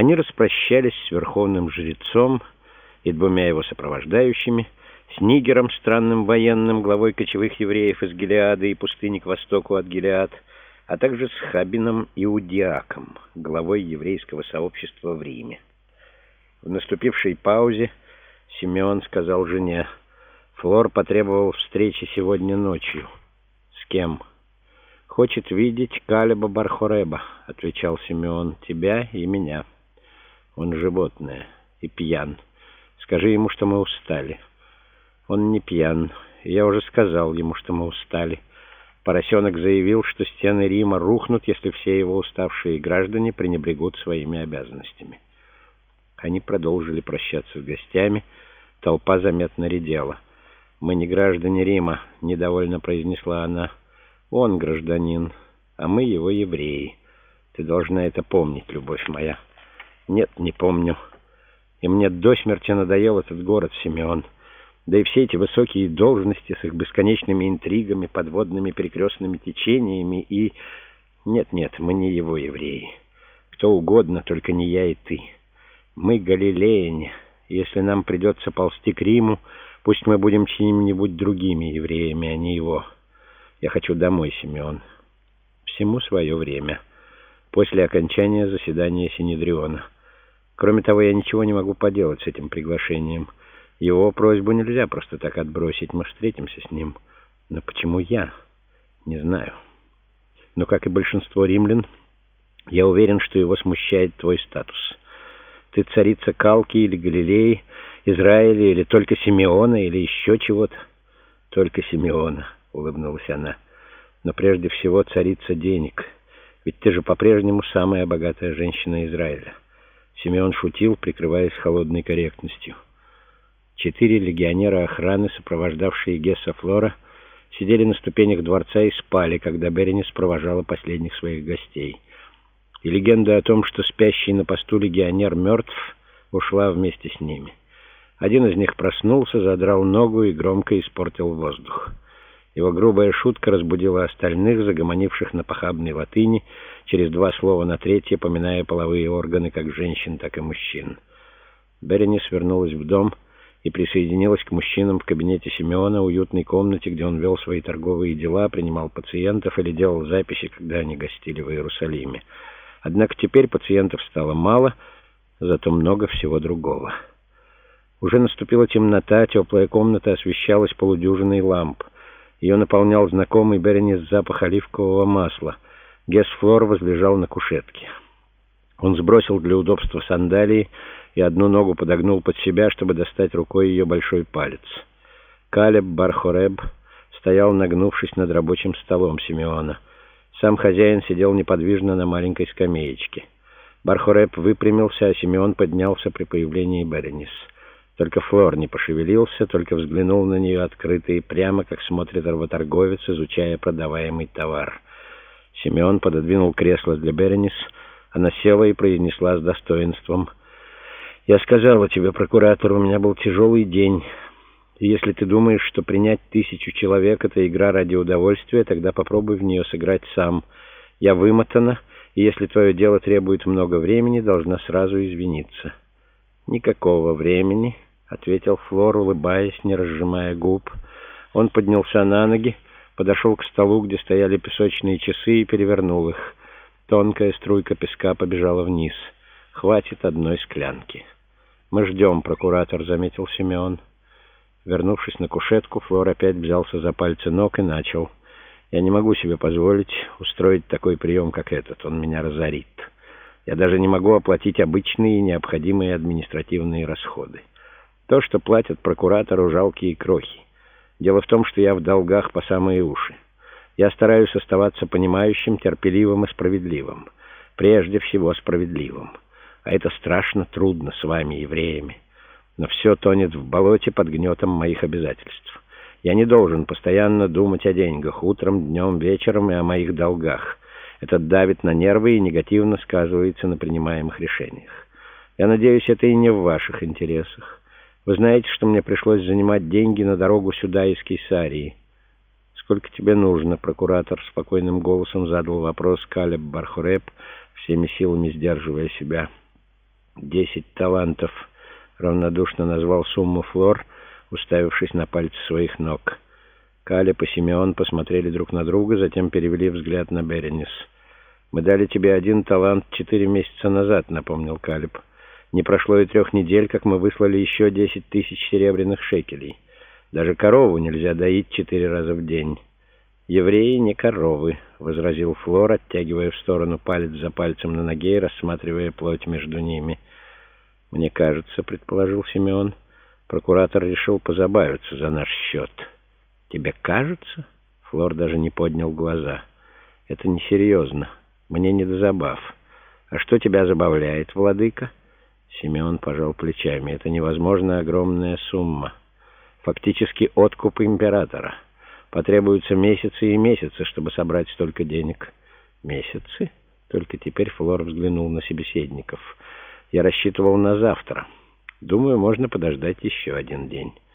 Они распрощались с верховным жрецом и двумя его сопровождающими, с Нигером, странным военным, главой кочевых евреев из Гилеада и пустыни к востоку от Гилеад, а также с Хабином Иудиаком, главой еврейского сообщества в Риме. В наступившей паузе Симеон сказал жене: «Флор потребовал встречи сегодня ночью». «С кем?» «Хочет видеть Калеба Бар-Хореба», — отвечал Симеон, — «тебя и меня. Он животное и пьян. Скажи ему, что мы устали». «Он не пьян. Я уже сказал ему, что мы устали». Поросенок заявил, что стены Рима рухнут, если все его уставшие граждане пренебрегут своими обязанностями. Они продолжили прощаться с гостями. Толпа заметно редела. «Мы не граждане Рима», — недовольно произнесла она. «Он гражданин, а мы его евреи. Ты должна это помнить, любовь моя». «Нет, не помню. И мне до смерти надоел этот город, Симеон. Да и все эти высокие должности с их бесконечными интригами, подводными перекрестными течениями и... Нет, мы не его евреи. Кто угодно, только не я и ты. Мы галилеяне. Если нам придется ползти к Риму, пусть мы будем чьими-нибудь другими евреями, а не его. Я хочу домой, Симеон. Всему свое время. После окончания заседания Синедриона. Кроме того, я ничего не могу поделать с этим приглашением. Его просьбу нельзя просто так отбросить. Мы встретимся с ним. Но почему я? Не знаю. Но, как и большинство римлян, я уверен, что его смущает твой статус. Ты царица Калки или Галилеи, Израиля, или только Симеона, или еще чего-то? Только Симеона, улыбнулась она. Но прежде всего царица денег. Ведь ты же по-прежнему самая богатая женщина Израиля. Симеон шутил, прикрываясь холодной корректностью. 4 легионера охраны, сопровождавшие Гесса Флора, сидели на ступенях дворца и спали, когда Беренис провожала последних своих гостей. И легенда о том, что спящий на посту легионер мертв, ушла вместе с ними. Один из них проснулся, задрал ногу и громко испортил воздух. Его грубая шутка разбудила остальных, загомонивших на похабной латыни, через 2 слова на третье, поминая половые органы как женщин, так и мужчин. Беренис вернулась в дом и присоединилась к мужчинам в кабинете Симеона, уютной комнате, где он вел свои торговые дела, принимал пациентов или делал записи, когда они гостили в Иерусалиме. Однако теперь пациентов стало мало, зато много всего другого. Уже наступила темнота, теплая комната освещалась полудюжиной ламп. Ее наполнял знакомый Беренис запах оливкового масла. Гесс Флор возлежал на кушетке. Он сбросил для удобства сандалии и одну ногу подогнул под себя, чтобы достать рукой ее большой палец. Калеб Бар-Хореб стоял, нагнувшись над рабочим столом Симеона. Сам хозяин сидел неподвижно на маленькой скамеечке. Бар-Хореб выпрямился, а Симеон поднялся при появлении Беренис. Только Флор не пошевелился, только взглянул на нее открыто и прямо, как смотрит работорговец, изучая продаваемый товар. Симеон пододвинул кресло для Беренис. Она села и произнесла с достоинством: «Я сказала тебе, прокуратор, у меня был тяжелый день. И если ты думаешь, что принять 1000 человек — это игра ради удовольствия, тогда попробуй в нее сыграть сам. Я вымотана, и если твое дело требует много времени, должна сразу извиниться». «Никакого времени», — ответил Флор, улыбаясь, не разжимая губ. Он поднялся на ноги, подошел к столу, где стояли песочные часы, и перевернул их. Тонкая струйка песка побежала вниз. «Хватит одной склянки». «Мы ждем, прокуратор», — заметил Симеон. Вернувшись на кушетку, Флор опять взялся за пальцы ног и начал: «Я не могу себе позволить устроить такой прием, как этот. Он меня разорит. Я даже не могу оплатить обычные и необходимые административные расходы. То, что платят прокуратору, жалкие крохи. Дело в том, что я в долгах по самые уши. Я стараюсь оставаться понимающим, терпеливым и справедливым. Прежде всего справедливым. А это страшно трудно с вами, евреями. Но все тонет в болоте под гнетом моих обязательств. Я не должен постоянно думать о деньгах, утром, днем, вечером и о моих долгах. Это давит на нервы и негативно сказывается на принимаемых решениях. Я надеюсь, это и не в ваших интересах. Вы знаете, что мне пришлось занимать деньги на дорогу сюда из Кейсарии. «Сколько тебе нужно?» — прокуратор спокойным голосом задал вопрос Калеб Бар-Хореб, всеми силами сдерживая себя. 10 талантов», — равнодушно назвал сумму Флор, уставившись на пальцы своих ног. Калеб и Симеон посмотрели друг на друга, затем перевели взгляд на Беренис. «Мы дали тебе 1 талант 4 месяца назад», — напомнил Калеб. «Не прошло и 3 недель, как мы выслали еще 10 000 серебряных шекелей. Даже корову нельзя доить 4 раза в день». «Евреи не коровы», — возразил Флор, оттягивая в сторону палец за пальцем на ноге и рассматривая плоть между ними. «Мне кажется», — предположил Симеон, — «прокуратор решил позабавиться за наш счет». «Тебе кажется?» — Флор даже не поднял глаза. «Это несерьезно. Мне не до забав. А что тебя забавляет, владыка?» Симеон пожал плечами. «Это невозможно огромная сумма. Фактически откуп императора. Потребуются месяцы и месяцы, чтобы собрать столько денег». «Месяцы?» Только теперь Флор взглянул на собеседников. «Я рассчитывал на завтра. Думаю, можно подождать еще 1 день».